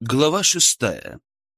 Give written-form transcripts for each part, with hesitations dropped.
Глава 6.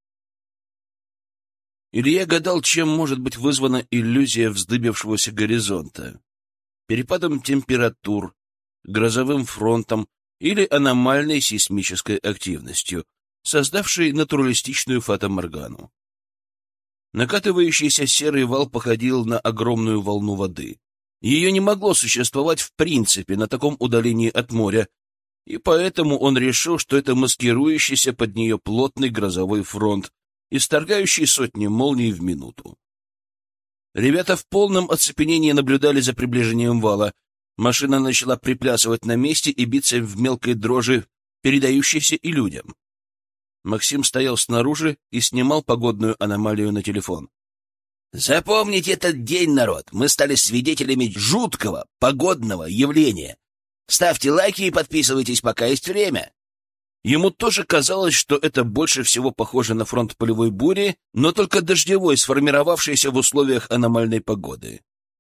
Илья гадал, чем может быть вызвана иллюзия вздыбившегося горизонта: перепадом температур, грозовым фронтом или аномальной сейсмической активностью, создавшей натуралистичную фатаморгану. Накатывающийся серый вал походил на огромную волну воды. Ее не могло существовать в принципе на таком удалении от моря, и поэтому он решил, что это маскирующийся под нее плотный грозовой фронт, исторгающий сотни молний в минуту. Ребята в полном оцепенении наблюдали за приближением вала. Машина начала приплясывать на месте и биться в мелкой дрожи, передающейся и людям. Максим стоял снаружи и снимал погодную аномалию на телефон. «Запомните этот день, народ! Мы стали свидетелями жуткого погодного явления. Ставьте лайки и подписывайтесь, пока есть время». Ему тоже казалось, что это больше всего похоже на фронт полевой бури, но только дождевой, сформировавшийся в условиях аномальной погоды.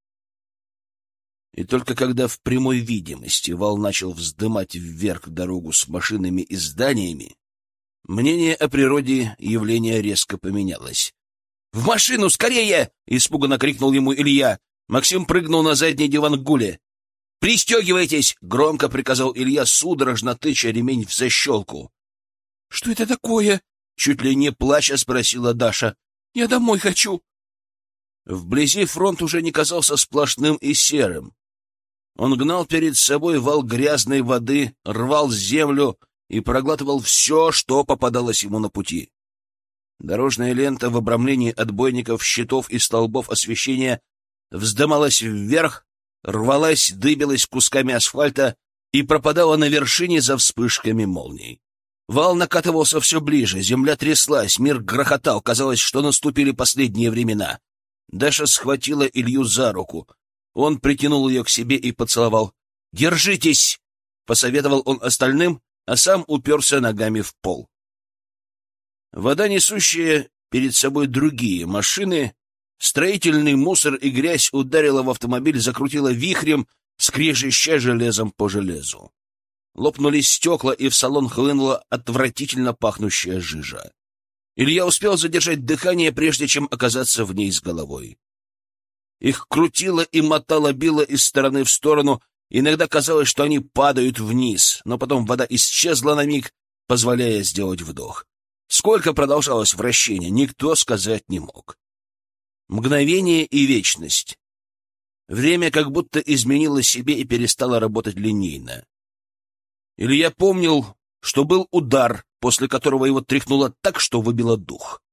И только когда в прямой видимости вал начал вздымать вверх дорогу с машинами и зданиями, мнение о природе явления резко поменялось. «В машину, скорее!» — испуганно крикнул ему Илья. Максим прыгнул на задний диван к Гуле. «Пристегивайтесь!» — громко приказал Илья, судорожно тыча ремень в защелку. «Что это такое?» — чуть ли не плача спросила Даша. «Я домой хочу!» Вблизи фронт уже не казался сплошным и серым. Он гнал перед собой вал грязной воды, рвал землю и проглатывал все, что попадалось ему на пути. Дорожная лента в обрамлении отбойников, щитов и столбов освещения вздымалась вверх, рвалась, дыбилась кусками асфальта и пропадала на вершине за вспышками молний. Вал накатывался все ближе, земля тряслась, мир грохотал, казалось, что наступили последние времена. Даша схватила Илью за руку. Он притянул ее к себе и поцеловал. «Держитесь!» — посоветовал он остальным, а сам уперся ногами в пол. Вода, несущая перед собой другие машины, строительный мусор и грязь ударила в автомобиль, закрутила вихрем, скрежеща железом по железу. Лопнули стекла, и в салон хлынула отвратительно пахнущая жижа. Илья успел задержать дыхание, прежде чем оказаться в ней с головой. Их крутило и мотало-било из стороны в сторону. Иногда казалось, что они падают вниз, но потом вода исчезла на миг, позволяя сделать вдох. Сколько продолжалось вращение, никто сказать не мог. Мгновение и вечность. Время как будто изменило себе и перестало работать линейно. Илья помнил, что был удар, после которого его тряхнуло так, что выбило дух.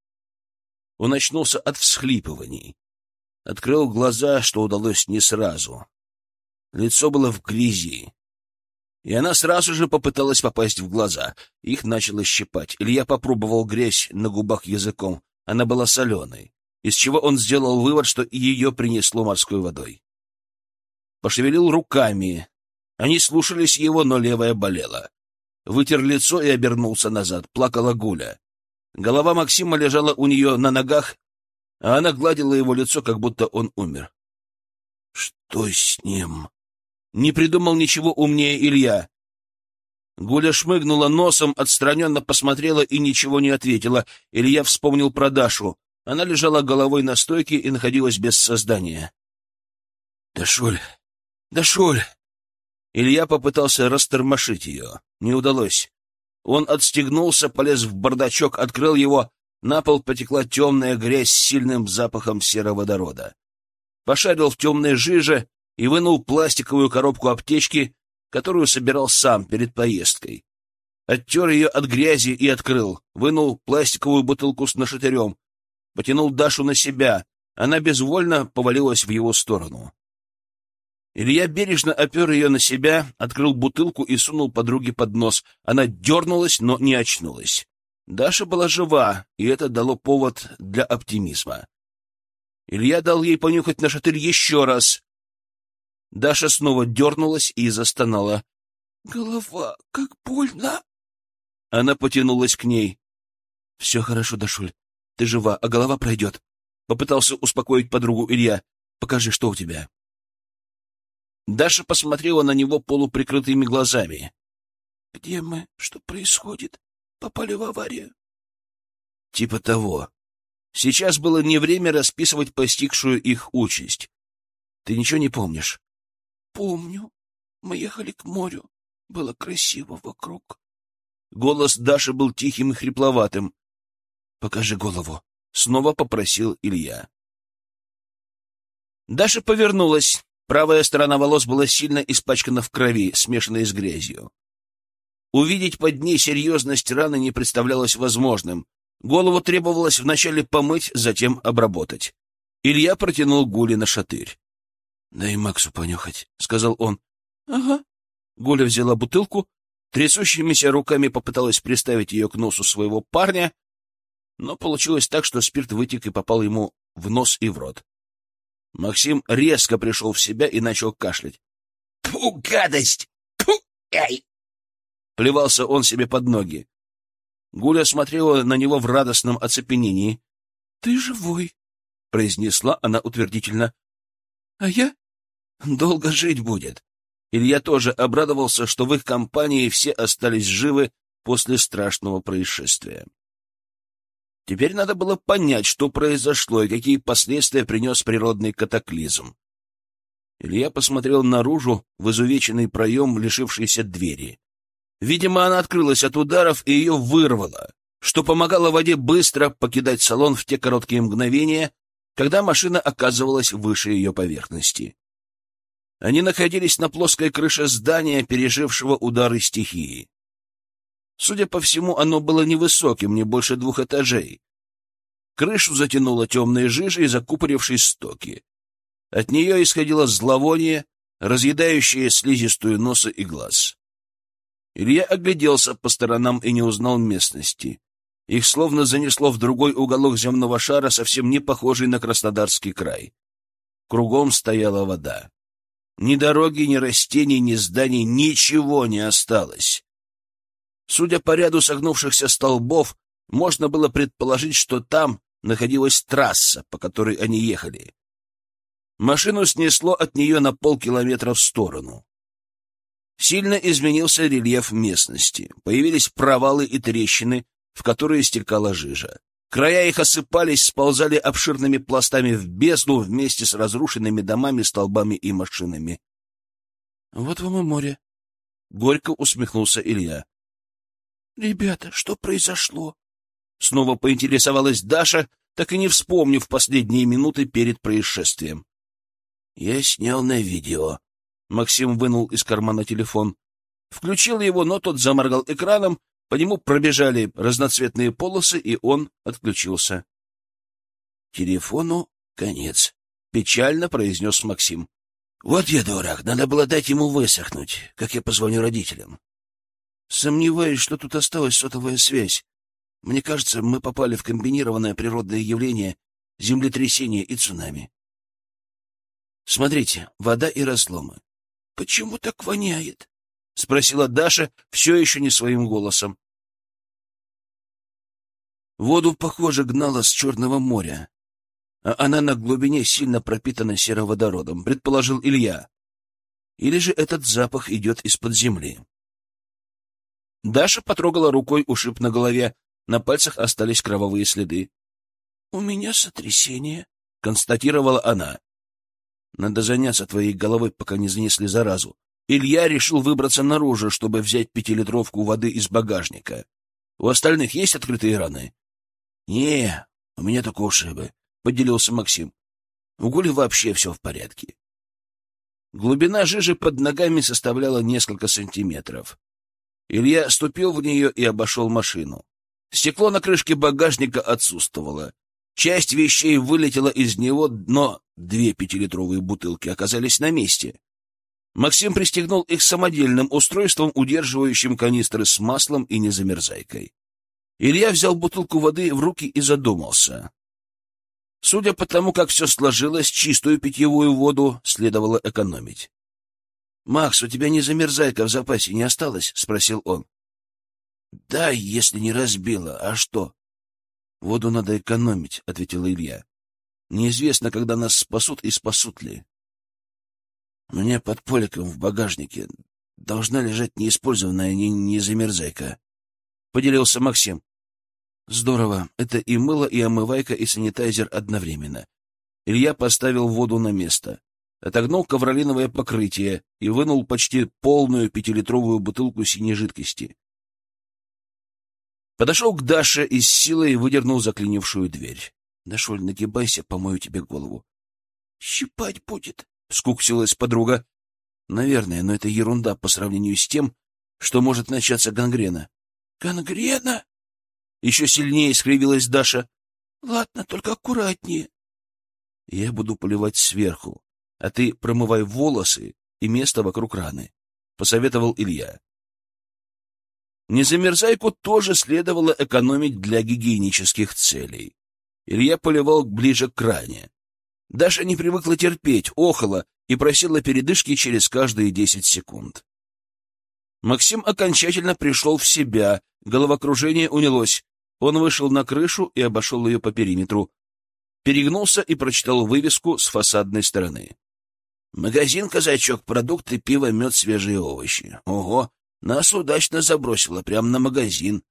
Он очнулся от всхлипываний. Открыл глаза, что удалось не сразу. Лицо было в грязи. И она сразу же попыталась попасть в глаза. Их начало щипать. Илья попробовал грязь на губах языком. Она была соленой, из чего он сделал вывод, что ее принесло морской водой. Пошевелил руками. Они слушались его, но левая болела. Вытер лицо и обернулся назад. Плакала Гуля. Голова Максима лежала у нее на ногах, а она гладила его лицо, как будто он умер. Что с ним? Не придумал ничего умнее Илья. Гуля шмыгнула носом, отстраненно посмотрела и ничего не ответила. Илья вспомнил про Дашу. Она лежала головой на стойке и находилась без сознания. «Дашуль! Дашуль!» Илья попытался растормошить ее. Не удалось. Он отстегнулся, полез в бардачок, открыл его. На пол потекла темная грязь с сильным запахом сероводорода. Пошарил в темной жиже и вынул пластиковую коробку аптечки, которую собирал сам перед поездкой. Оттер ее от грязи и открыл. Вынул пластиковую бутылку с нашатырем. Потянул Дашу на себя. Она безвольно повалилась в его сторону. Илья бережно опер ее на себя, открыл бутылку и сунул подруге под нос. Она дернулась, но не очнулась. Даша была жива, и это дало повод для оптимизма. Илья дал ей понюхать нашатырь еще раз. Даша снова дернулась и застонала. «Голова, как больно!» Она потянулась к ней. «Все хорошо, Дашуль. Ты жива, а голова пройдет». Попытался успокоить подругу Илья. «Покажи, что у тебя». Даша посмотрела на него полуприкрытыми глазами. «Где мы? Что происходит?» попали в аварию. Типа того. Сейчас было не время расписывать постигшую их участь. Ты ничего не помнишь? Помню. Мы ехали к морю. Было красиво вокруг. Голос Даши был тихим и хрипловатым. «Покажи голову», — снова попросил Илья. Даша повернулась. Правая сторона волос была сильно испачкана в крови, смешанной с грязью. Увидеть под ней серьезность раны не представлялось возможным. Голову требовалось вначале помыть, затем обработать. Илья протянул Гуле нашатырь. — Дай Максу понюхать, — сказал он. — Ага. Гуля взяла бутылку, трясущимися руками попыталась приставить ее к носу своего парня, но получилось так, что спирт вытек и попал ему в нос и в рот. Максим резко пришел в себя и начал кашлять. — Фу, гадость! Фу, ай! Плевался он себе под ноги. Гуля смотрела на него в радостном оцепенении. — Ты живой, — произнесла она утвердительно. — А я? Долго жить будет. Илья тоже обрадовался, что в их компании все остались живы после страшного происшествия. Теперь надо было понять, что произошло и какие последствия принес природный катаклизм. Илья посмотрел наружу в изувеченный проем лишившейся двери. Видимо, она открылась от ударов и ее вырвало, что помогало воде быстро покидать салон в те короткие мгновения, когда машина оказывалась выше ее поверхности. Они находились на плоской крыше здания, пережившего удары стихии. Судя по всему, оно было невысоким, не больше 2 этажей. Крышу затянуло темной жижей, закупорившей стоки. От нее исходило зловоние, разъедающее слизистую носа и глаз. Илья огляделся по сторонам и не узнал местности. Их словно занесло в другой уголок земного шара, совсем не похожий на Краснодарский край. Кругом стояла вода. Ни дороги, ни растений, ни зданий, ничего не осталось. Судя по ряду согнувшихся столбов, можно было предположить, что там находилась трасса, по которой они ехали. Машину снесло от нее на полкилометра в сторону. Сильно изменился рельеф местности. Появились провалы и трещины, в которые стекала жижа. Края их осыпались, сползали обширными пластами в бездну вместе с разрушенными домами, столбами и машинами. — Вот вам и море. Горько усмехнулся Илья. — Ребята, что произошло? Снова поинтересовалась Даша, так и не вспомнив последние минуты перед происшествием. — Я снял на видео. Максим вынул из кармана телефон. Включил его, но тот заморгал экраном, по нему пробежали разноцветные полосы, и он отключился. — Телефону конец, — печально произнес Максим. — Вот я дурак, надо было дать ему высохнуть, как я позвоню родителям. Сомневаюсь, что тут осталась сотовая связь. Мне кажется, мы попали в комбинированное природное явление, землетрясение и цунами. Смотрите, вода и разломы. — Почему так воняет? — спросила Даша все еще не своим голосом. Воду, похоже, гнало с Черного моря, а она на глубине сильно пропитана сероводородом, предположил Илья. Или же этот запах идет из-под земли. Даша потрогала рукой ушиб на голове, на пальцах остались кровавые следы. — У меня сотрясение, — констатировала она. — Надо заняться твоей головой, пока не занесли заразу. Илья решил выбраться наружу, чтобы взять 5-литровку воды из багажника. — У остальных есть открытые раны? — Не, у меня только ушибы, — поделился Максим. — У Гули вообще все в порядке. Глубина жижи под ногами составляла несколько сантиметров. Илья ступил в нее и обошел машину. Стекло на крышке багажника отсутствовало. Часть вещей вылетела из него, но 2 5-литровые бутылки оказались на месте. Максим пристегнул их самодельным устройством, удерживающим канистры с маслом и незамерзайкой. Илья взял бутылку воды в руки и задумался. Судя по тому, как все сложилось, чистую питьевую воду следовало экономить. — Макс, у тебя незамерзайка в запасе не осталось? — спросил он. — Да, если не разбила. А что? — Воду надо экономить, — ответил Илья. — Неизвестно, когда нас спасут и спасут ли. У меня под поликом в багажнике должна лежать неиспользованная незамерзайка. — поделился Максим. Здорово. Это и мыло, и омывайка, и санитайзер одновременно. Илья поставил воду на место, отогнул ковролиновое покрытие и вынул почти полную 5-литровую бутылку синей жидкости. Подошел к Даше и с силой выдернул заклинившую дверь. — Дашуль, нагибайся, помою тебе голову. — Щипать будет, — скуксилась подруга. — Наверное, но это ерунда по сравнению с тем, что может начаться гангрена. — Гангрена? — еще сильнее скривилась Даша. — Ладно, только аккуратнее. — Я буду поливать сверху, а ты промывай волосы и место вокруг раны, — посоветовал Илья. Незамерзайку тоже следовало экономить для гигиенических целей. Илья поливал ближе к ране. Даша не привыкла терпеть, охала и просила передышки через каждые 10 секунд. Максим окончательно пришел в себя, головокружение унялось. Он вышел на крышу и обошел ее по периметру. Перегнулся и прочитал вывеску с фасадной стороны. «Магазин «Казачок», продукты, пиво, мед, свежие овощи». Ого! Нас удачно забросило прямо на магазин.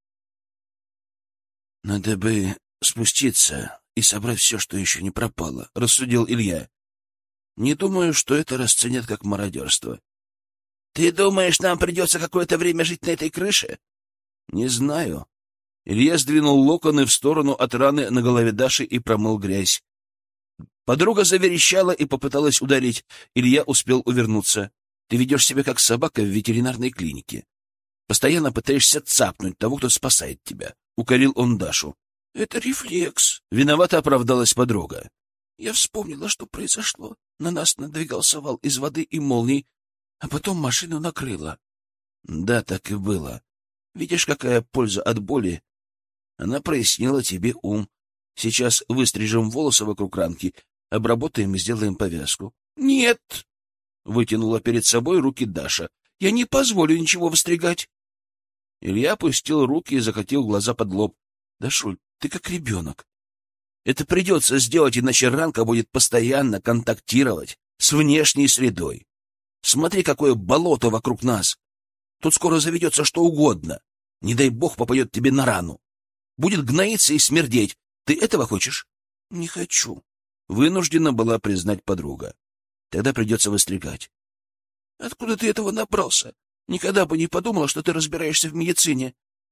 — Надо бы спуститься и собрать все, что еще не пропало, — рассудил Илья. — Не думаю, что это расценят как мародерство. — Ты думаешь, нам придется какое-то время жить на этой крыше? — Не знаю. Илья сдвинул локоны в сторону от раны на голове Даши и промыл грязь. Подруга заверещала и попыталась ударить. Илья успел увернуться. Ты ведешь себя как собака в ветеринарной клинике. Постоянно пытаешься цапнуть того, кто спасает тебя. Укорил он Дашу. — Это рефлекс. Виновато оправдалась подруга. Я вспомнила, что произошло. На нас надвигался вал из воды и молний, а потом машину накрыло. Да, так и было. Видишь, какая польза от боли? Она прояснила тебе ум. Сейчас выстрижем волосы вокруг ранки, обработаем и сделаем повязку. — Нет! — вытянула перед собой руки Даша. — Я не позволю ничего выстригать. Илья опустил руки и закатил глаза под лоб. — Дашуль, ты как ребенок. Это придется сделать, иначе ранка будет постоянно контактировать с внешней средой. Смотри, какое болото вокруг нас. Тут скоро заведется что угодно. Не дай бог попадет тебе на рану. Будет гноиться и смердеть. Ты этого хочешь? — Не хочу. Вынуждена была признать подруга. Тогда придется выстригать. — Откуда ты этого набрался? Никогда бы не подумала, что ты разбираешься в медицине.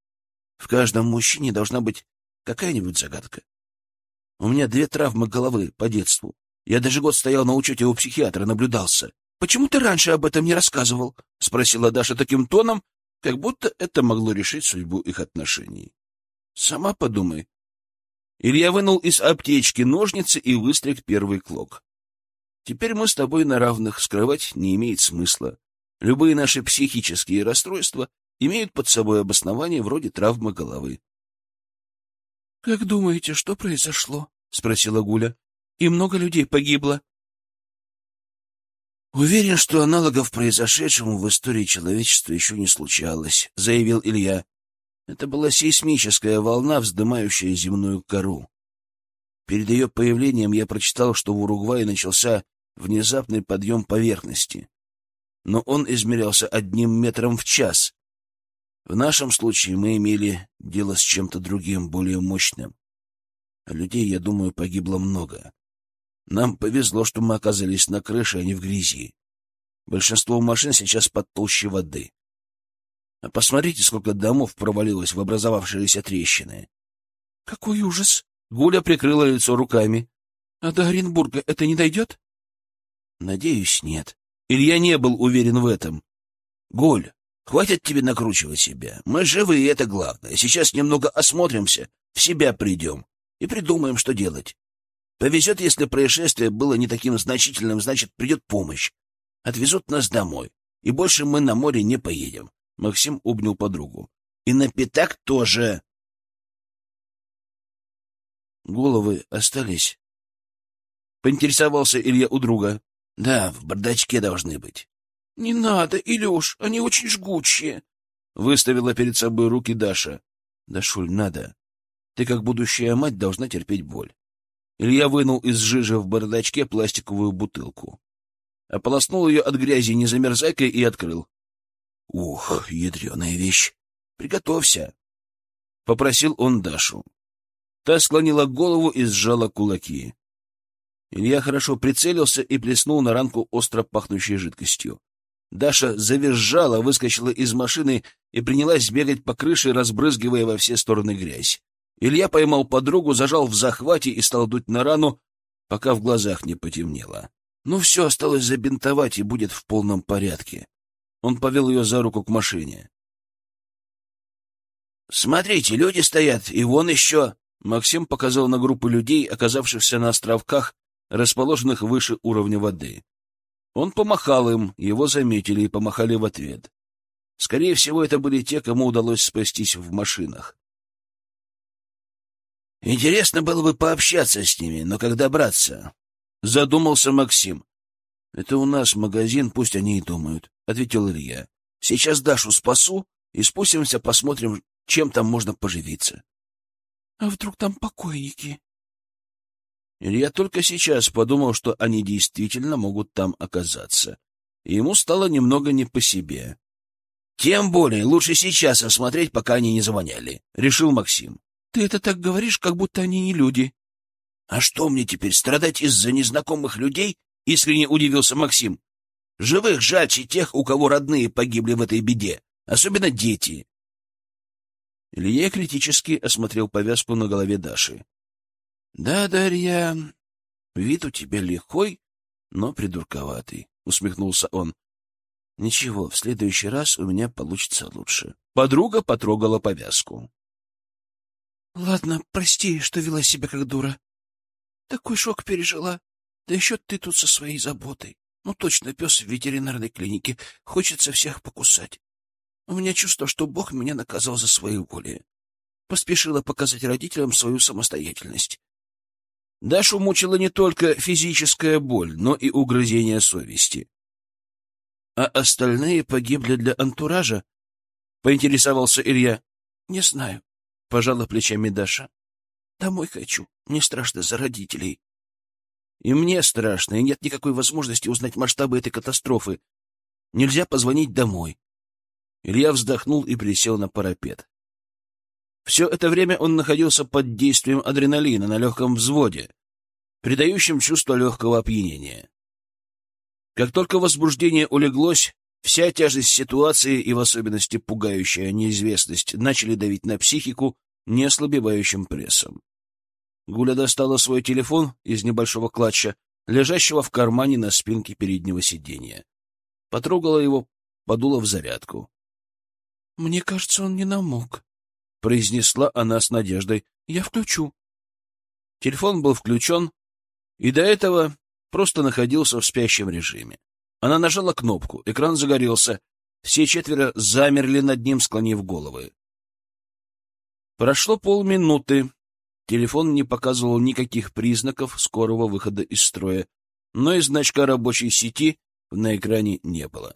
В каждом мужчине должна быть какая-нибудь загадка. У меня 2 травмы головы по детству. Я даже год стоял на учете у психиатра, наблюдался. — Почему ты раньше об этом не рассказывал? — спросила Даша таким тоном, как будто это могло решить судьбу их отношений. — Сама подумай. Илья вынул из аптечки ножницы и выстриг первый клок. Теперь мы с тобой на равных, скрывать не имеет смысла. Любые наши психические расстройства имеют под собой обоснование вроде травмы головы. — Как думаете, что произошло? — спросила Гуля. — И много людей погибло? — Уверен, что аналогов произошедшему в истории человечества еще не случалось, — заявил Илья. Это была сейсмическая волна, вздымающая земную кору. Перед ее появлением я прочитал, что в Уругвае начался внезапный подъем поверхности, но он измерялся 1 метром в час. В нашем случае мы имели дело с чем-то другим, более мощным. А людей, я думаю, погибло много. Нам повезло, что мы оказались на крыше, а не в грязи. Большинство машин сейчас под толщей воды. А посмотрите, сколько домов провалилось в образовавшиеся трещины. — Какой ужас! — Гуля прикрыла лицо руками. — А до Оренбурга это не дойдет? — Надеюсь, нет. Илья не был уверен в этом. — Гуль, хватит тебе накручивать себя. Мы живы, и это главное. Сейчас немного осмотримся, в себя придем и придумаем, что делать. Повезет, если происшествие было не таким значительным, значит, придет помощь. Отвезут нас домой, и больше мы на море не поедем. Максим обнял подругу. — И на пятак тоже. — Головы остались? — поинтересовался Илья у друга. — Да, в бардачке должны быть. — Не надо, Илюш, они очень жгучие. — выставила перед собой руки Даша. — Дашуль, надо. Ты, как будущая мать, должна терпеть боль. Илья вынул из жижи в бардачке пластиковую бутылку. Ополоснул ее от грязи незамерзайкой и открыл. — Ух, ядреная вещь. Приготовься. — попросил он Дашу. Та склонила голову и сжала кулаки. Илья хорошо прицелился и плеснул на ранку остро пахнущей жидкостью. Даша завизжала, выскочила из машины и принялась бегать по крыше, разбрызгивая во все стороны грязь. Илья поймал подругу, зажал в захвате и стал дуть на рану, пока в глазах не потемнело. Ну все, осталось забинтовать, и будет в полном порядке. Он повел ее за руку к машине. «Смотрите, люди стоят, и вон еще...» Максим показал на группу людей, оказавшихся на островках, расположенных выше уровня воды. Он помахал им, его заметили и помахали в ответ. Скорее всего, это были те, кому удалось спастись в машинах. «Интересно было бы пообщаться с ними, но как добраться?» — задумался Максим. — Это у нас магазин, пусть они и думают, — ответил Илья. — Сейчас Дашу спасу и спустимся, посмотрим, чем там можно поживиться. — А вдруг там покойники? Илья только сейчас подумал, что они действительно могут там оказаться. И ему стало немного не по себе. — Тем более лучше сейчас осмотреть, пока они не завоняли, — решил Максим. — Ты это так говоришь, как будто они не люди. — А что мне теперь, страдать из-за незнакомых людей? — искренне удивился Максим. — Живых жальче тех, у кого родные погибли в этой беде, особенно дети. Илья критически осмотрел повязку на голове Даши. — Да, Дарья, вид у тебя лихой, но придурковатый, — усмехнулся он. — Ничего, в следующий раз у меня получится лучше. Подруга потрогала повязку. — Ладно, прости, что вела себя как дура. Такой шок пережила. Да еще ты тут со своей заботой. Ну точно, пес в ветеринарной клинике. Хочется всех покусать. У меня чувство, что Бог меня наказал за свои воли. Поспешила показать родителям свою самостоятельность. Дашу мучила не только физическая боль, но и угрызение совести. — А остальные погибли для антуража? — поинтересовался Илья. — Не знаю, — пожала плечами Даша. — Домой хочу, мне страшно за родителей. И мне страшно, и нет никакой возможности узнать масштабы этой катастрофы. Нельзя позвонить домой. Илья вздохнул и присел на парапет. Все это время он находился под действием адреналина на легком взводе, придающем чувство легкого опьянения. Как только возбуждение улеглось, вся тяжесть ситуации и в особенности пугающая неизвестность начали давить на психику неослабевающим прессом. Гуля достала свой телефон из небольшого клатча, лежащего в кармане на спинке переднего сиденья. Потрогала его, подула в зарядку. — Мне кажется, он не намок, — произнесла она с надеждой. — Я включу. Телефон был включен, и до этого просто находился в спящем режиме. Она нажала кнопку, экран загорелся, все четверо замерли над ним, склонив головы. Прошло полминуты. Телефон не показывал никаких признаков скорого выхода из строя, но и значка рабочей сети на экране не было.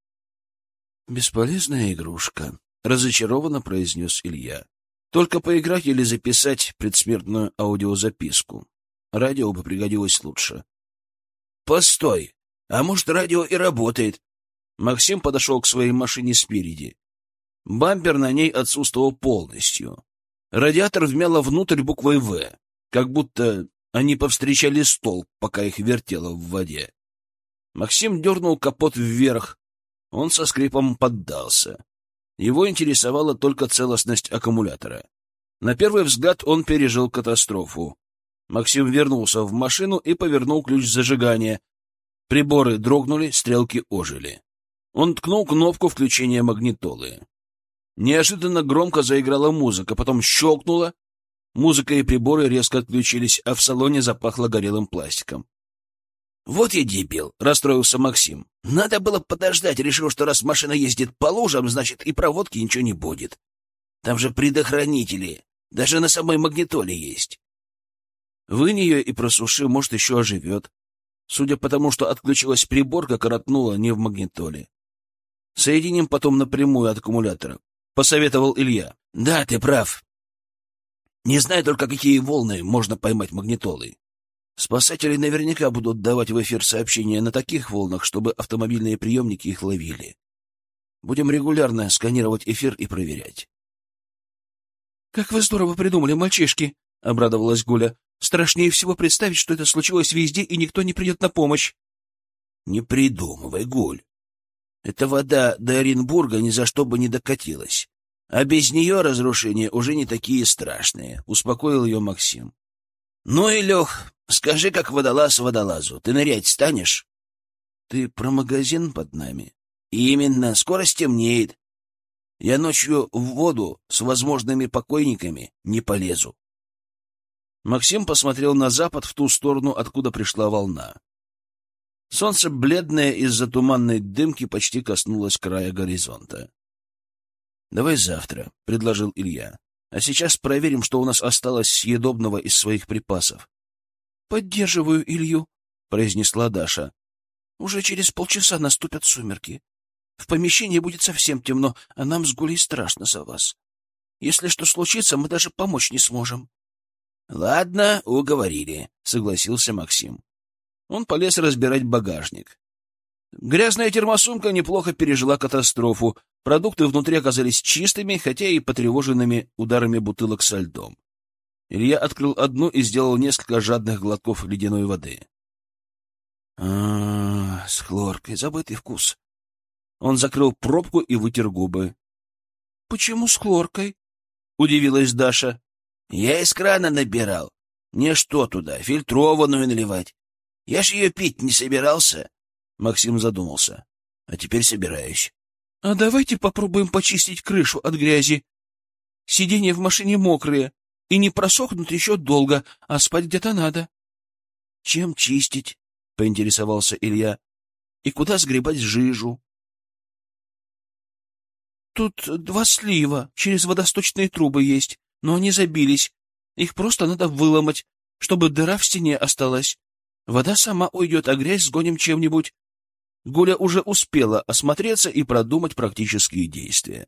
«Бесполезная игрушка», — разочарованно произнес Илья. «Только поиграть или записать предсмертную аудиозаписку. Радио бы пригодилось лучше». «Постой! А может, радио и работает?» Максим подошел к своей машине спереди. Бампер на ней отсутствовал полностью. Радиатор вмяло внутрь буквой «В», как будто они повстречали столб, пока их вертело в воде. Максим дернул капот вверх. Он со скрипом поддался. Его интересовала только целостность аккумулятора. На первый взгляд он пережил катастрофу. Максим вернулся в машину и повернул ключ зажигания. Приборы дрогнули, стрелки ожили. Он ткнул кнопку включения магнитолы. Неожиданно громко заиграла музыка, потом щелкнула. Музыка и приборы резко отключились, а в салоне запахло горелым пластиком. «Вот я дебил!» — расстроился Максим. «Надо было подождать, решил, что раз машина ездит по лужам, значит, и проводки ничего не будет. Там же предохранители, даже на самой магнитоле есть». Вынь ее и просуши, может, еще оживет. Судя по тому, что отключилась приборка, коротнула не в магнитоле. Соединим потом напрямую от аккумулятора, — посоветовал Илья. — Да, ты прав. Не знаю только, какие волны можно поймать магнитолой. Спасатели наверняка будут давать в эфир сообщения на таких волнах, чтобы автомобильные приемники их ловили. Будем регулярно сканировать эфир и проверять. — Как вы здорово придумали, мальчишки! — обрадовалась Гуля. — Страшнее всего представить, что это случилось везде, и никто не придет на помощь. — Не придумывай, Гуль. Эта вода до Оренбурга ни за что бы не докатилась. А без нее разрушения уже не такие страшные, — успокоил ее Максим. — Ну и, Лех, скажи, как водолаз водолазу, ты нырять станешь? — Ты про магазин под нами? — Именно, скоро стемнеет. Я ночью в воду с возможными покойниками не полезу. Максим посмотрел на запад, в ту сторону, откуда пришла волна. Солнце, бледное из-за туманной дымки, почти коснулось края горизонта. — Давай завтра, — предложил Илья. — А сейчас проверим, что у нас осталось съедобного из своих припасов. — Поддерживаю Илью, — произнесла Даша. — Уже через полчаса наступят сумерки. В помещении будет совсем темно, а нам с Гулей страшно за вас. Если что случится, мы даже помочь не сможем. — Ладно, уговорили, — согласился Максим. Он полез разбирать багажник. Грязная термосумка неплохо пережила катастрофу. Продукты внутри оказались чистыми, хотя и потревоженными ударами бутылок со льдом. Илья открыл одну и сделал несколько жадных глотков ледяной воды. С хлоркой, забытый вкус. Он закрыл пробку и вытер губы. — Почему с хлоркой? — удивилась Даша. — Я из крана набирал. Мне что туда, фильтрованную наливать? Я ж ее пить не собирался. Максим задумался. А теперь собираюсь. — А давайте попробуем почистить крышу от грязи. Сиденья в машине мокрые и не просохнут еще долго, а спать где-то надо. — Чем чистить? — поинтересовался Илья. — И куда сгребать жижу? — Тут 2 слива через водосточные трубы есть, но они забились. Их просто надо выломать, чтобы дыра в стене осталась. Вода сама уйдет, а грязь сгоним чем-нибудь. Гуля уже успела осмотреться и продумать практические действия.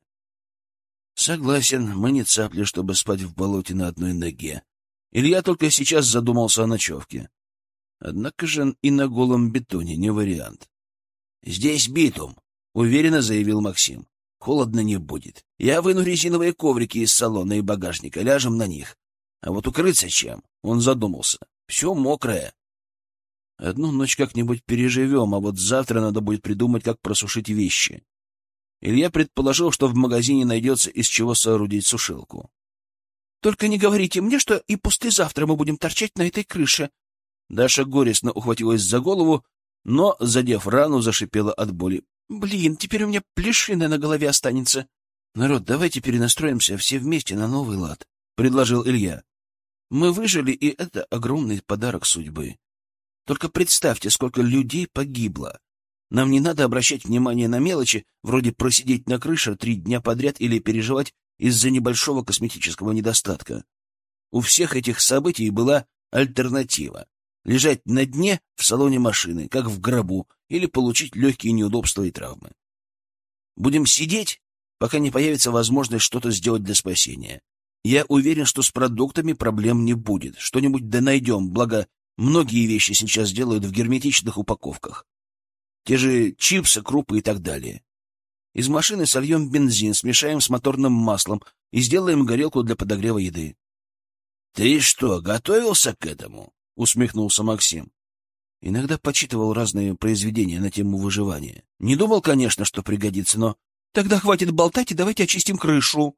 Согласен, мы не цапли, чтобы спать в болоте на одной ноге. Илья только сейчас задумался о ночевке. Однако же и на голом бетоне не вариант. — Здесь битум, — уверенно заявил Максим. — Холодно не будет. Я выну резиновые коврики из салона и багажника, ляжем на них. А вот укрыться чем? Он задумался. Все мокрое. Одну ночь как-нибудь переживем, а вот завтра надо будет придумать, как просушить вещи. Илья предположил, что в магазине найдется, из чего соорудить сушилку. — Только не говорите мне, что и послезавтра мы будем торчать на этой крыше. Даша горестно ухватилась за голову, но, задев рану, зашипела от боли. — Блин, теперь у меня плешина на голове останется. — Народ, давайте перенастроимся все вместе на новый лад, — предложил Илья. — Мы выжили, и это огромный подарок судьбы. Только представьте, сколько людей погибло. Нам не надо обращать внимание на мелочи, вроде просидеть на крыше 3 дня подряд или переживать из-за небольшого косметического недостатка. У всех этих событий была альтернатива — лежать на дне в салоне машины, как в гробу, или получить легкие неудобства и травмы. Будем сидеть, пока не появится возможность что-то сделать для спасения. Я уверен, что с продуктами проблем не будет. Что-нибудь да найдем, благо многие вещи сейчас делают в герметичных упаковках. Те же чипсы, крупы и так далее. Из машины сольем бензин, смешаем с моторным маслом и сделаем горелку для подогрева еды. — Ты что, готовился к этому? — усмехнулся Максим. Иногда почитывал разные произведения на тему выживания. Не думал, конечно, что пригодится, но... Тогда хватит болтать и давайте очистим крышу.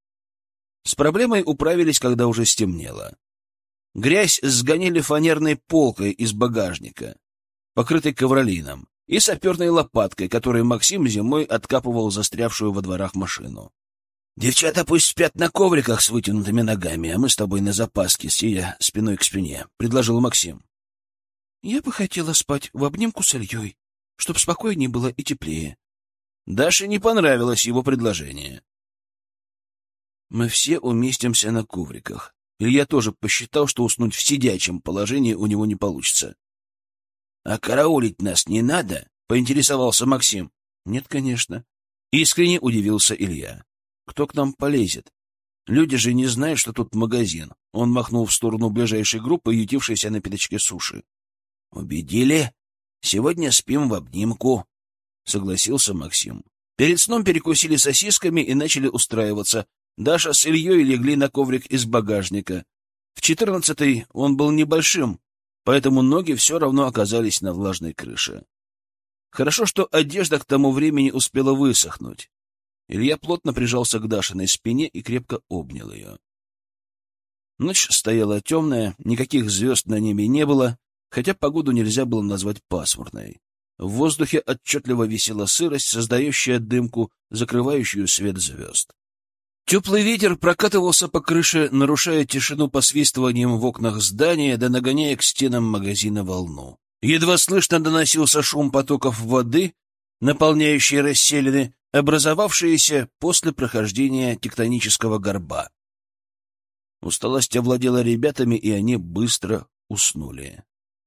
С проблемой управились, когда уже стемнело. Грязь сгонили фанерной полкой из багажника, покрытой ковролином, и саперной лопаткой, которой Максим зимой откапывал застрявшую во дворах машину. — Девчата пусть спят на ковриках с вытянутыми ногами, а мы с тобой на запаске, сидя спиной к спине, — предложил Максим. — Я бы хотела спать в обнимку с Ильей, чтоб спокойнее было и теплее. Даше не понравилось его предложение. Мы все уместимся на ковриках. Илья тоже посчитал, что уснуть в сидячем положении у него не получится. — А караулить нас не надо? — поинтересовался Максим. — Нет, конечно. Искренне удивился Илья. — Кто к нам полезет? Люди же не знают, что тут магазин. Он махнул в сторону ближайшей группы, ютившейся на пятачке суши. — Убедили? Сегодня спим в обнимку, — согласился Максим. Перед сном перекусили сосисками и начали устраиваться, Даша с Ильей легли на коврик из багажника. В 14-й он был небольшим, поэтому ноги все равно оказались на влажной крыше. Хорошо, что одежда к тому времени успела высохнуть. Илья плотно прижался к Дашиной спине и крепко обнял ее. Ночь стояла темная, никаких звезд на небе не было, хотя погоду нельзя было назвать пасмурной. В воздухе отчетливо висела сырость, создающая дымку, закрывающую свет звезд. Теплый ветер прокатывался по крыше, нарушая тишину посвистыванием в окнах здания, да нагоняя к стенам магазина волну. Едва слышно доносился шум потоков воды, наполняющие расселины, образовавшиеся после прохождения тектонического горба. Усталость овладела ребятами, и они быстро уснули.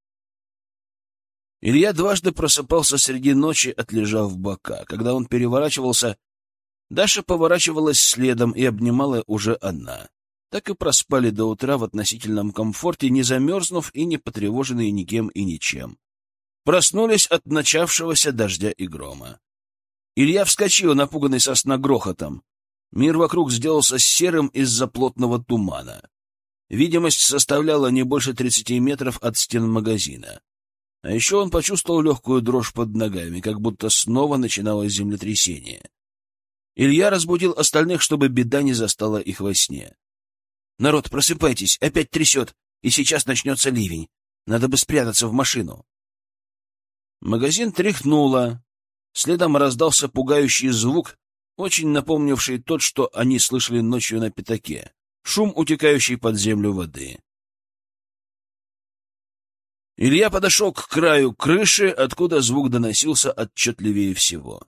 Илья дважды просыпался среди ночи, отлежав бока. Когда он переворачивался, Даша поворачивалась следом и обнимала уже она. Так и проспали до утра в относительном комфорте, не замерзнув и не потревоженные никем и ничем. Проснулись от начавшегося дождя и грома. Илья вскочил, напуганный со сна грохотом. Мир вокруг сделался серым из-за плотного тумана. Видимость составляла не больше 30 метров от стен магазина. А еще он почувствовал легкую дрожь под ногами, как будто снова начиналось землетрясение. Илья разбудил остальных, чтобы беда не застала их во сне. «Народ, просыпайтесь, опять трясет, и сейчас начнется ливень. Надо бы спрятаться в машину». Магазин тряхнуло. Следом раздался пугающий звук, очень напомнивший тот, что они слышали ночью на пятаке. Шум утекающей под землю воды. Илья подошел к краю крыши, откуда звук доносился отчетливее всего.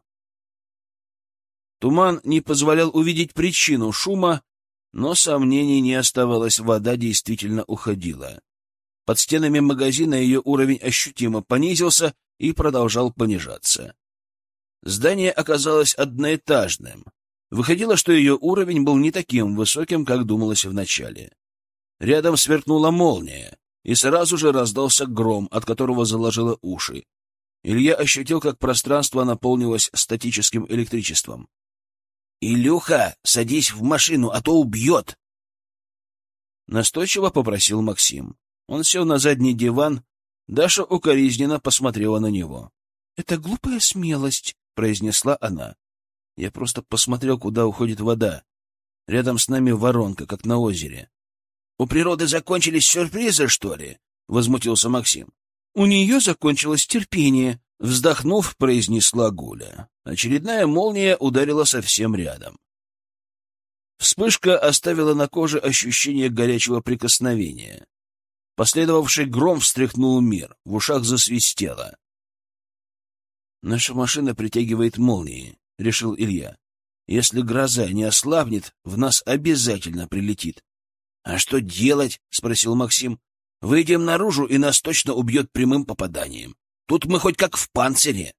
Туман не позволял увидеть причину шума, но сомнений не оставалось, вода действительно уходила. Под стенами магазина ее уровень ощутимо понизился и продолжал понижаться. Здание оказалось одноэтажным. Выходило, что ее уровень был не таким высоким, как думалось вначале. Рядом сверкнула молния, и сразу же раздался гром, от которого заложило уши. Илья ощутил, как пространство наполнилось статическим электричеством. «Илюха, садись в машину, а то убьет!» Настойчиво попросил Максим. Он сел на задний диван. Даша укоризненно посмотрела на него. — Это глупая смелость, — произнесла она. — Я просто посмотрел, куда уходит вода. Рядом с нами воронка, как на озере. — У природы закончились сюрпризы, что ли? — возмутился Максим. — У нее закончилось терпение, — вздохнув, произнесла Гуля. Очередная молния ударила совсем рядом. Вспышка оставила на коже ощущение горячего прикосновения. Последовавший гром встряхнул мир, в ушах засвистело. «Наша машина притягивает молнии», — решил Илья. «Если гроза не ослабнет, в нас обязательно прилетит». «А что делать?» — спросил Максим. «Выйдем наружу, и нас точно убьет прямым попаданием. Тут мы хоть как в панцире».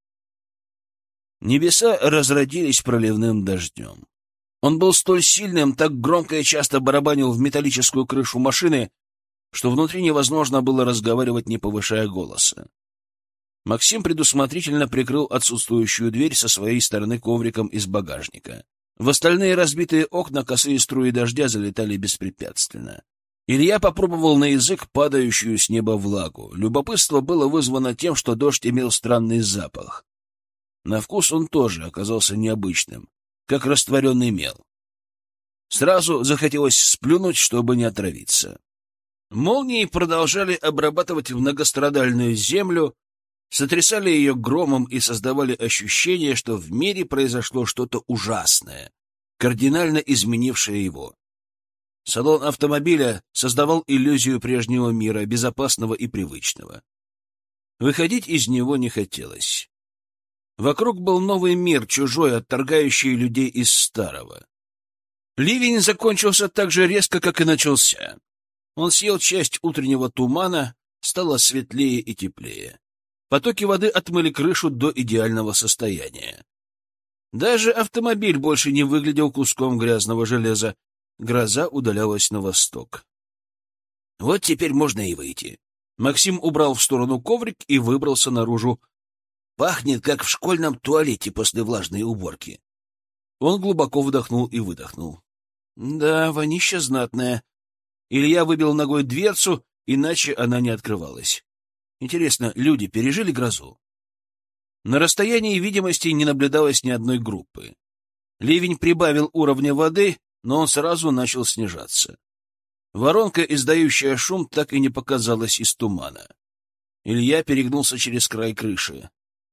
Небеса разродились проливным дождем. Он был столь сильным, так громко и часто барабанил в металлическую крышу машины, что внутри невозможно было разговаривать, не повышая голоса. Максим предусмотрительно прикрыл отсутствующую дверь со своей стороны ковриком из багажника. В остальные разбитые окна косые струи дождя залетали беспрепятственно. Илья попробовал на язык падающую с неба влагу. Любопытство было вызвано тем, что дождь имел странный запах. На вкус он тоже оказался необычным, как растворенный мел. Сразу захотелось сплюнуть, чтобы не отравиться. Молнии продолжали обрабатывать многострадальную землю, сотрясали ее громом и создавали ощущение, что в мире произошло что-то ужасное, кардинально изменившее его. Салон автомобиля создавал иллюзию прежнего мира, безопасного и привычного. Выходить из него не хотелось. Вокруг был новый мир, чужой, отторгающий людей из старого. Ливень закончился так же резко, как и начался. Он съел часть утреннего тумана, стало светлее и теплее. Потоки воды отмыли крышу до идеального состояния. Даже автомобиль больше не выглядел куском грязного железа. Гроза удалялась на восток. Вот теперь можно и выйти. Максим убрал в сторону коврик и выбрался наружу. Пахнет, как в школьном туалете после влажной уборки. Он глубоко вдохнул и выдохнул. Да, вонища знатная. Илья выбил ногой дверцу, иначе она не открывалась. Интересно, люди пережили грозу? На расстоянии видимости не наблюдалось ни одной группы. Ливень прибавил уровня воды, но он сразу начал снижаться. Воронка, издающая шум, так и не показалась из тумана. Илья перегнулся через край крыши.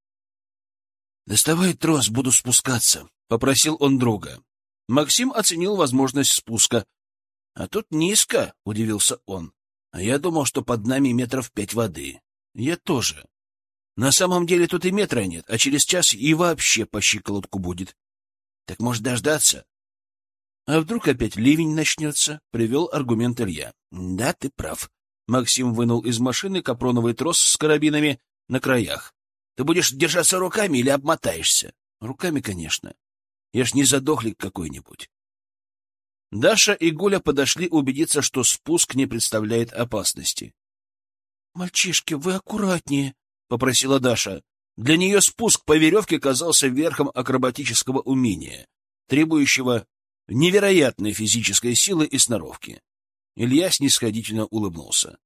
— Доставай трос, буду спускаться, — попросил он друга. Максим оценил возможность спуска. — А тут низко, — удивился он. — А я думал, что под нами 5 метров воды. Я тоже. На самом деле тут и метра нет, а через час и вообще по щиколотку будет. Так может дождаться? А вдруг опять ливень начнется? Привел аргумент Илья. Да, ты прав. Максим вынул из машины капроновый трос с карабинами на краях. Ты будешь держаться руками или обмотаешься? Руками, конечно. Я ж не задохлик какой-нибудь. Даша и Гуля подошли убедиться, что спуск не представляет опасности. — Мальчишки, вы аккуратнее, — попросила Даша. Для нее спуск по веревке казался верхом акробатического умения, требующего невероятной физической силы и сноровки. Илья снисходительно улыбнулся.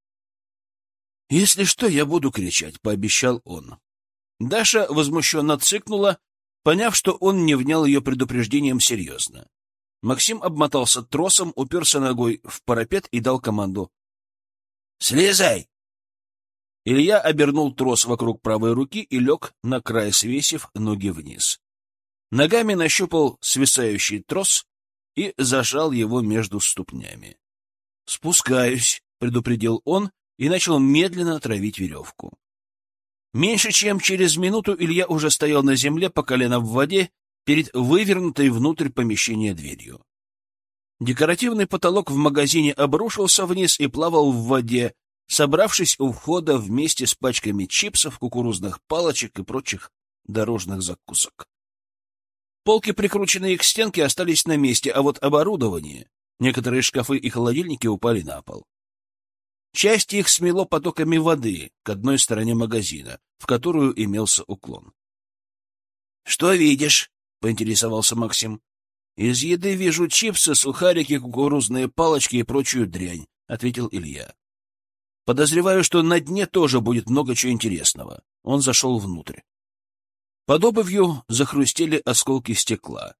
— Если что, я буду кричать, — пообещал он. Даша возмущенно цыкнула, поняв, что он не внял ее предупреждением серьезно. Максим обмотался тросом, уперся ногой в парапет и дал команду. — Слезай! Илья обернул трос вокруг правой руки и лег на край, свесив ноги вниз. Ногами нащупал свисающий трос и зажал его между ступнями. — Спускаюсь, — предупредил он и начал медленно травить веревку. Меньше чем через минуту Илья уже стоял на земле по колено в воде перед вывернутой внутрь помещения дверью. Декоративный потолок в магазине обрушился вниз и плавал в воде, собравшись у входа вместе с пачками чипсов, кукурузных палочек и прочих дорожных закусок. Полки, прикрученные к стенке, остались на месте, а вот оборудование, некоторые шкафы и холодильники упали на пол. Часть их смело потоками воды к одной стороне магазина, в которую имелся уклон. — Что видишь? — поинтересовался Максим. — Из еды вижу чипсы, сухарики, кукурузные палочки и прочую дрянь, — ответил Илья. Подозреваю, что на дне тоже будет много чего интересного. Он зашел внутрь. Под обувью захрустели осколки стекла.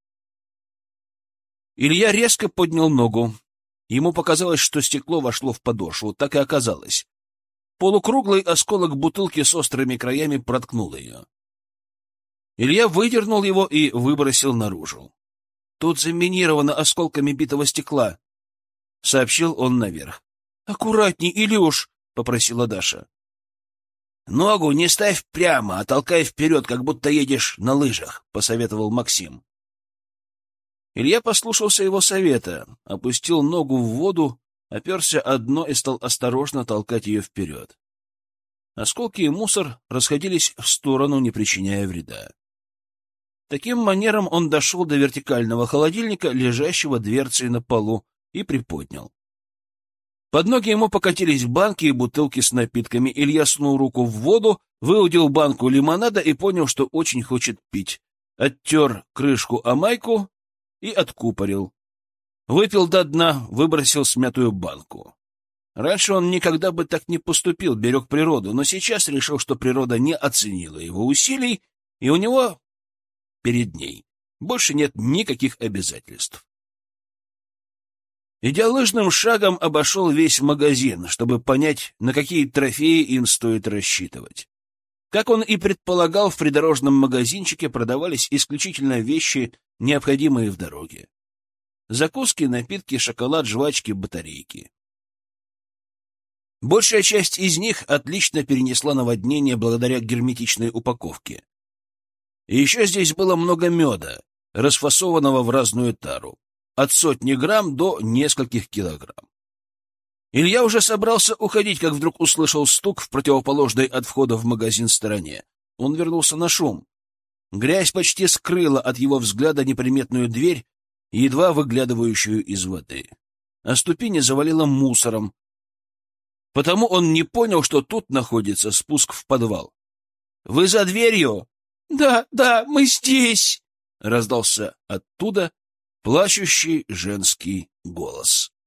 Илья резко поднял ногу. Ему показалось, что стекло вошло в подошву. Так и оказалось. Полукруглый осколок бутылки с острыми краями проткнул ее. Илья выдернул его и выбросил наружу. «Тут заминировано осколками битого стекла», — сообщил он наверх. «Аккуратней, Илюш!» — попросила Даша. «Ногу не ставь прямо, а толкай вперед, как будто едешь на лыжах», — посоветовал Максим. Илья послушался его совета, опустил ногу в воду, оперся о дно и стал осторожно толкать ее вперед. Осколки и мусор расходились в сторону, не причиняя вреда. Таким манером он дошел до вертикального холодильника, лежащего дверцей на полу, и приподнял. Под ноги ему покатились банки и бутылки с напитками. Илья сунул руку в воду, выудил банку лимонада и понял, что очень хочет пить. Оттер крышку о майку и откупорил. Выпил до дна, выбросил смятую банку. Раньше он никогда бы так не поступил, берег природу, но сейчас решил, что природа не оценила его усилий, и у него перед ней больше нет никаких обязательств. Идя лыжным шагом, обошел весь магазин, чтобы понять, на какие трофеи им стоит рассчитывать. Как он и предполагал, в придорожном магазинчике продавались исключительно вещи, необходимые в дороге. Закуски, напитки, шоколад, жвачки, батарейки. Большая часть из них отлично перенесла наводнение благодаря герметичной упаковке. И еще здесь было много меда, расфасованного в разную тару. От 100 грамм до нескольких килограмм. Илья уже собрался уходить, как вдруг услышал стук в противоположной от входа в магазин стороне. Он вернулся на шум. Грязь почти скрыла от его взгляда неприметную дверь, едва выглядывающую из воды. А ступени завалило мусором. Потому он не понял, что тут находится спуск в подвал. — Вы за дверью? — Да, мы здесь! — раздался оттуда. Плачущий женский голос.